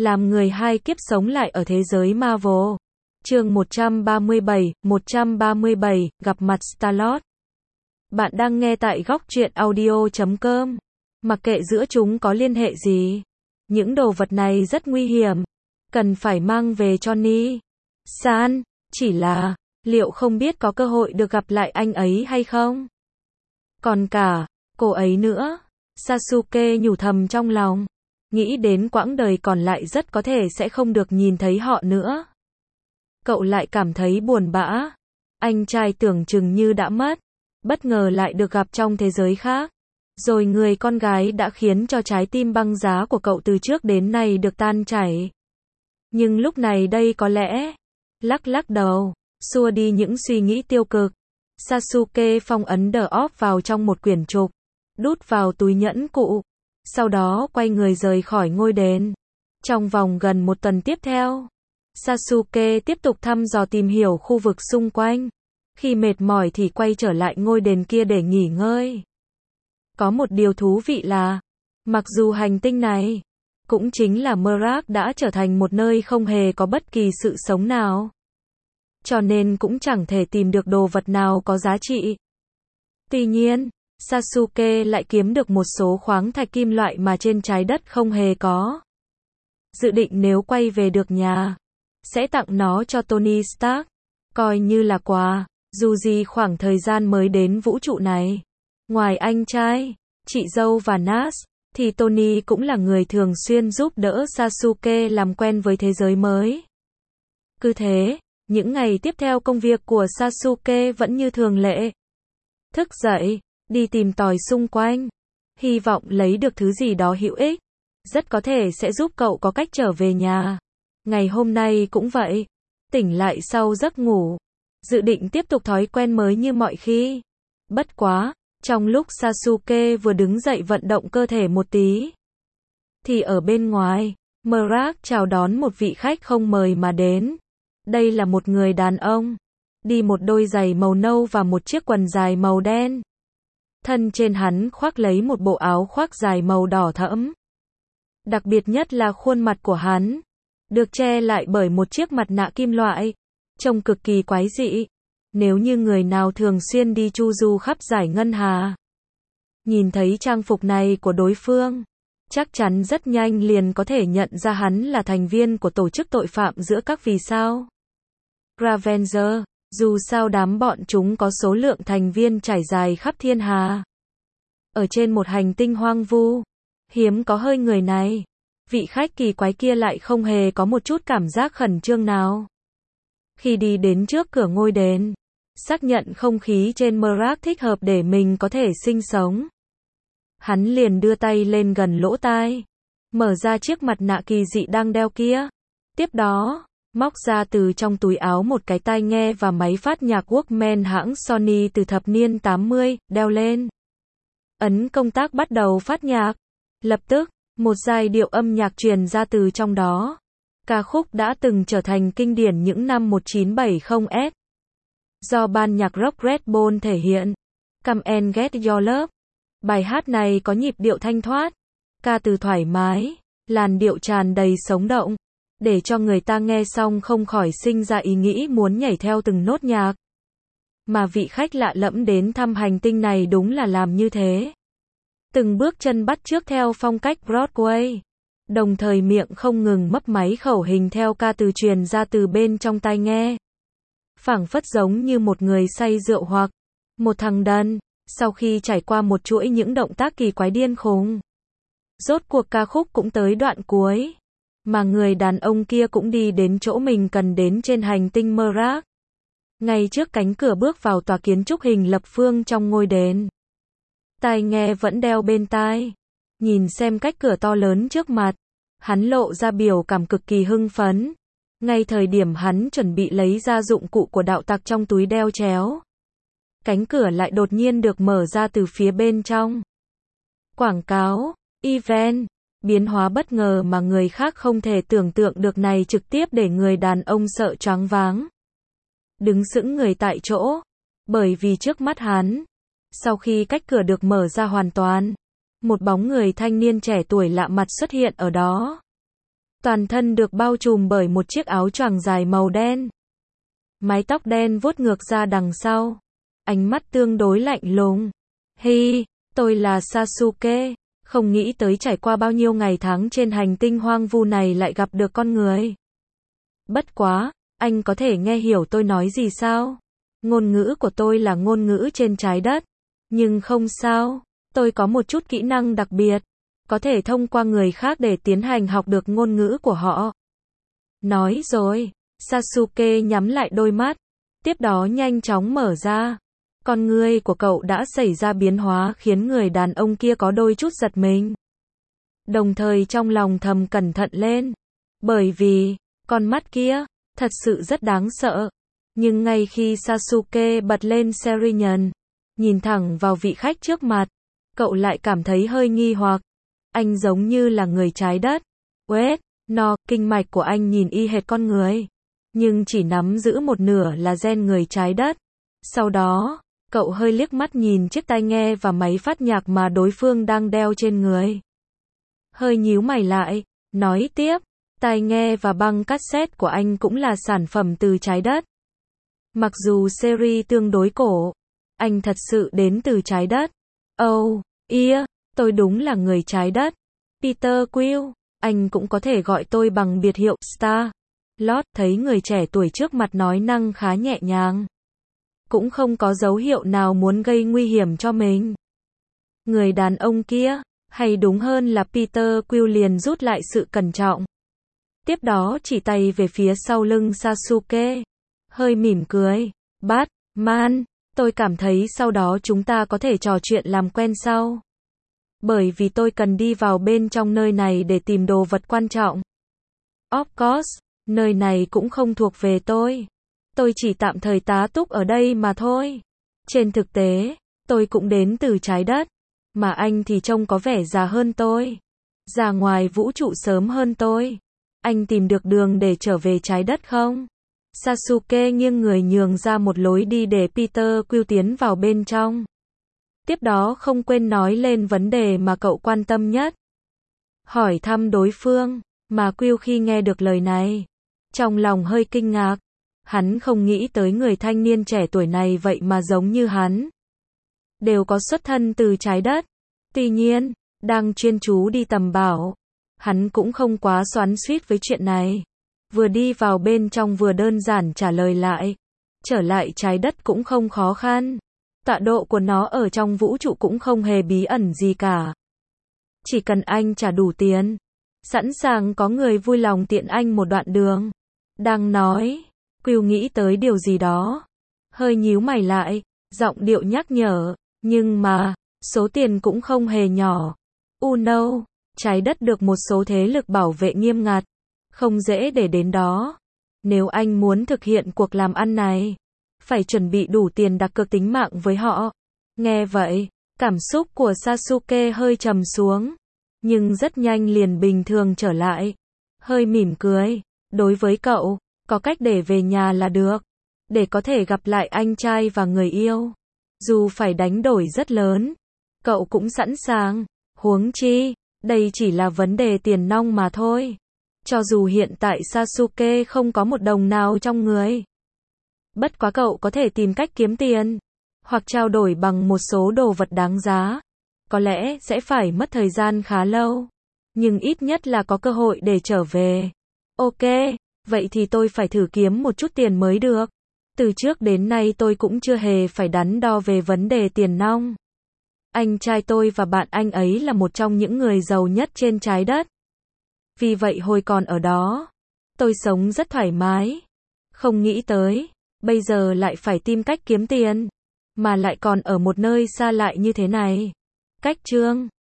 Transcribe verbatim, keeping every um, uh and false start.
làm người hai kiếp sống lại ở thế giới Marvel. Chương một trăm ba mươi bảy, một trăm ba mươi bảy, gặp mặt Star-Lord. Bạn đang nghe tại góc truyện audio chấm com. Mặc kệ giữa chúng có liên hệ gì, những đồ vật này rất nguy hiểm, cần phải mang về cho Ni-san, chỉ là, liệu không biết có cơ hội được gặp lại anh ấy hay không? Còn cả, cô ấy nữa. Sasuke nhủ thầm trong lòng, nghĩ đến quãng đời còn lại rất có thể sẽ không được nhìn thấy họ nữa. Cậu lại cảm thấy buồn bã. Anh trai tưởng chừng như đã mất, bất ngờ lại được gặp trong thế giới khác. Rồi người con gái đã khiến cho trái tim băng giá của cậu từ trước đến nay được tan chảy. Nhưng lúc này đây có lẽ, lắc lắc đầu, xua đi những suy nghĩ tiêu cực. Sasuke phong ấn The Orb vào trong một quyển trục, đút vào túi nhẫn cụ. Sau đó quay người rời khỏi ngôi đền. Trong vòng gần một tuần tiếp theo, Sasuke tiếp tục thăm dò tìm hiểu khu vực xung quanh. Khi mệt mỏi thì quay trở lại ngôi đền kia để nghỉ ngơi. Có một điều thú vị là, mặc dù hành tinh này, cũng chính là Merak đã trở thành một nơi không hề có bất kỳ sự sống nào. Cho nên cũng chẳng thể tìm được đồ vật nào có giá trị. Tuy nhiên, Sasuke lại kiếm được một số khoáng thạch kim loại mà trên trái đất không hề có. Dự định nếu quay về được nhà, sẽ tặng nó cho Tony Stark, coi như là quà. Dù gì khoảng thời gian mới đến vũ trụ này, ngoài anh trai, chị dâu và Nas, thì Tony cũng là người thường xuyên giúp đỡ Sasuke làm quen với thế giới mới. Cứ thế, những ngày tiếp theo công việc của Sasuke vẫn như thường lệ. Thức dậy, đi tìm tòi xung quanh, hy vọng lấy được thứ gì đó hữu ích, rất có thể sẽ giúp cậu có cách trở về nhà. Ngày hôm nay cũng vậy, tỉnh lại sau giấc ngủ, dự định tiếp tục thói quen mới như mọi khi. Bất quá, trong lúc Sasuke vừa đứng dậy vận động cơ thể một tí, thì ở bên ngoài, Merak chào đón một vị khách không mời mà đến. Đây là một người đàn ông, đi một đôi giày màu nâu và một chiếc quần dài màu đen. Thân trên hắn khoác lấy một bộ áo khoác dài màu đỏ thẫm. Đặc biệt nhất là khuôn mặt của hắn, được che lại bởi một chiếc mặt nạ kim loại, trông cực kỳ quái dị. Nếu như người nào thường xuyên đi chu du khắp dải ngân hà, nhìn thấy trang phục này của đối phương, chắc chắn rất nhanh liền có thể nhận ra hắn là thành viên của tổ chức tội phạm giữa các vì sao Ravager. Dù sao đám bọn chúng có số lượng thành viên trải dài khắp thiên hà. Ở trên một hành tinh hoang vu, hiếm có hơi người này, vị khách kỳ quái kia lại không hề có một chút cảm giác khẩn trương nào. Khi đi đến trước cửa ngôi đền, xác nhận không khí trên Merak thích hợp để mình có thể sinh sống, hắn liền đưa tay lên gần lỗ tai, mở ra chiếc mặt nạ kỳ dị đang đeo kia. Tiếp đó, móc ra từ trong túi áo một cái tai nghe và máy phát nhạc Walkman hãng Sony từ thập niên tám mươi, đeo lên. Ấn công tắc bắt đầu phát nhạc. Lập tức, một giai điệu âm nhạc truyền ra từ trong đó. Ca khúc đã từng trở thành kinh điển những năm một chín bảy không S. Do ban nhạc rock Red Bull thể hiện. Come and Get Your Love. Bài hát này có nhịp điệu thanh thoát, ca từ thoải mái, làn điệu tràn đầy sống động, để cho người ta nghe xong không khỏi sinh ra ý nghĩ muốn nhảy theo từng nốt nhạc. Mà vị khách lạ lẫm đến thăm hành tinh này đúng là làm như thế. Từng bước chân bắt chước theo phong cách Broadway, đồng thời miệng không ngừng mấp máy khẩu hình theo ca từ truyền ra từ bên trong tai nghe. Phảng phất giống như một người say rượu hoặc một thằng đần, sau khi trải qua một chuỗi những động tác kỳ quái điên khùng. Rốt cuộc ca khúc cũng tới đoạn cuối, mà người đàn ông kia cũng đi đến chỗ mình cần đến trên hành tinh Merak. Ngay trước cánh cửa bước vào tòa kiến trúc hình lập phương trong ngôi đền. Tai nghe vẫn đeo bên tai. Nhìn xem cách cửa to lớn trước mặt, hắn lộ ra biểu cảm cực kỳ hưng phấn. Ngay thời điểm hắn chuẩn bị lấy ra dụng cụ của đạo tặc trong túi đeo chéo, cánh cửa lại đột nhiên được mở ra từ phía bên trong. Quảng cáo, event, biến hóa bất ngờ mà người khác không thể tưởng tượng được này trực tiếp để người đàn ông sợ choáng váng. Đứng sững người tại chỗ, bởi vì trước mắt hắn, sau khi cách cửa được mở ra hoàn toàn, một bóng người thanh niên trẻ tuổi lạ mặt xuất hiện ở đó. Toàn thân được bao trùm bởi một chiếc áo choàng dài màu đen. Mái tóc đen vuốt ngược ra đằng sau. Ánh mắt tương đối lạnh lùng. Hi, tôi là Sasuke. Không nghĩ tới trải qua bao nhiêu ngày tháng trên hành tinh hoang vu này lại gặp được con người. Bất quá, anh có thể nghe hiểu tôi nói gì sao? Ngôn ngữ của tôi là ngôn ngữ trên trái đất. Nhưng không sao, tôi có một chút kỹ năng đặc biệt. Có thể thông qua người khác để tiến hành học được ngôn ngữ của họ. Nói rồi, Sasuke nhắm lại đôi mắt. Tiếp đó nhanh chóng mở ra. Con ngươi của cậu đã xảy ra biến hóa khiến người đàn ông kia có đôi chút giật mình. Đồng thời trong lòng thầm cẩn thận lên. Bởi vì, con mắt kia, thật sự rất đáng sợ. Nhưng ngay khi Sasuke bật lên Sharingan, nhìn thẳng vào vị khách trước mặt, cậu lại cảm thấy hơi nghi hoặc. Anh giống như là người trái đất. Wait, no, kinh mạch của anh nhìn y hệt con người. Nhưng chỉ nắm giữ một nửa là gen người trái đất. Sau đó, cậu hơi liếc mắt nhìn chiếc tai nghe và máy phát nhạc mà đối phương đang đeo trên người. Hơi nhíu mày lại, nói tiếp, tai nghe và băng cassette của anh cũng là sản phẩm từ trái đất. Mặc dù series tương đối cổ, anh thật sự đến từ trái đất. Oh, yeah, tôi đúng là người trái đất. Peter Quill, anh cũng có thể gọi tôi bằng biệt hiệu Star. Lord thấy người trẻ tuổi trước mặt nói năng khá nhẹ nhàng. Cũng không có dấu hiệu nào muốn gây nguy hiểm cho mình. Người đàn ông kia, hay đúng hơn là Peter Quill liền rút lại sự cẩn trọng. Tiếp đó chỉ tay về phía sau lưng Sasuke. Hơi mỉm cười. Batman, tôi cảm thấy sau đó chúng ta có thể trò chuyện làm quen sau. Bởi vì tôi cần đi vào bên trong nơi này để tìm đồ vật quan trọng. Of course, nơi này cũng không thuộc về tôi. Tôi chỉ tạm thời tá túc ở đây mà thôi. Trên thực tế, tôi cũng đến từ trái đất. Mà anh thì trông có vẻ già hơn tôi. Ra ngoài vũ trụ sớm hơn tôi. Anh tìm được đường để trở về trái đất không? Sasuke nghiêng người nhường ra một lối đi để Peter Quill tiến vào bên trong. Tiếp đó không quên nói lên vấn đề mà cậu quan tâm nhất. Hỏi thăm đối phương, mà Quill khi nghe được lời này, trong lòng hơi kinh ngạc. Hắn không nghĩ tới người thanh niên trẻ tuổi này vậy mà giống như hắn. Đều có xuất thân từ trái đất. Tuy nhiên, đang chuyên chú đi tầm bảo, hắn cũng không quá xoắn xuýt với chuyện này. Vừa đi vào bên trong vừa đơn giản trả lời lại. Trở lại trái đất cũng không khó khăn. Tọa độ của nó ở trong vũ trụ cũng không hề bí ẩn gì cả. Chỉ cần anh trả đủ tiền, sẵn sàng có người vui lòng tiện anh một đoạn đường. Đang nói, Quill nghĩ tới điều gì đó. Hơi nhíu mày lại, giọng điệu nhắc nhở. Nhưng mà, số tiền cũng không hề nhỏ. Oh no, trái đất được một số thế lực bảo vệ nghiêm ngặt. Không dễ để đến đó. Nếu anh muốn thực hiện cuộc làm ăn này, phải chuẩn bị đủ tiền đặt cược tính mạng với họ. Nghe vậy, cảm xúc của Sasuke hơi trầm xuống. Nhưng rất nhanh liền bình thường trở lại. Hơi mỉm cười. Đối với cậu, có cách để về nhà là được. Để có thể gặp lại anh trai và người yêu. Dù phải đánh đổi rất lớn, cậu cũng sẵn sàng. Huống chi, đây chỉ là vấn đề tiền nong mà thôi. Cho dù hiện tại Sasuke không có một đồng nào trong người. Bất quá cậu có thể tìm cách kiếm tiền. Hoặc trao đổi bằng một số đồ vật đáng giá. Có lẽ sẽ phải mất thời gian khá lâu. Nhưng ít nhất là có cơ hội để trở về. Ok, vậy thì tôi phải thử kiếm một chút tiền mới được. Từ trước đến nay tôi cũng chưa hề phải đắn đo về vấn đề tiền nong. Anh trai tôi và bạn anh ấy là một trong những người giàu nhất trên trái đất. Vì vậy hồi còn ở đó, tôi sống rất thoải mái. Không nghĩ tới, bây giờ lại phải tìm cách kiếm tiền. Mà lại còn ở một nơi xa lạ như thế này. Cách chương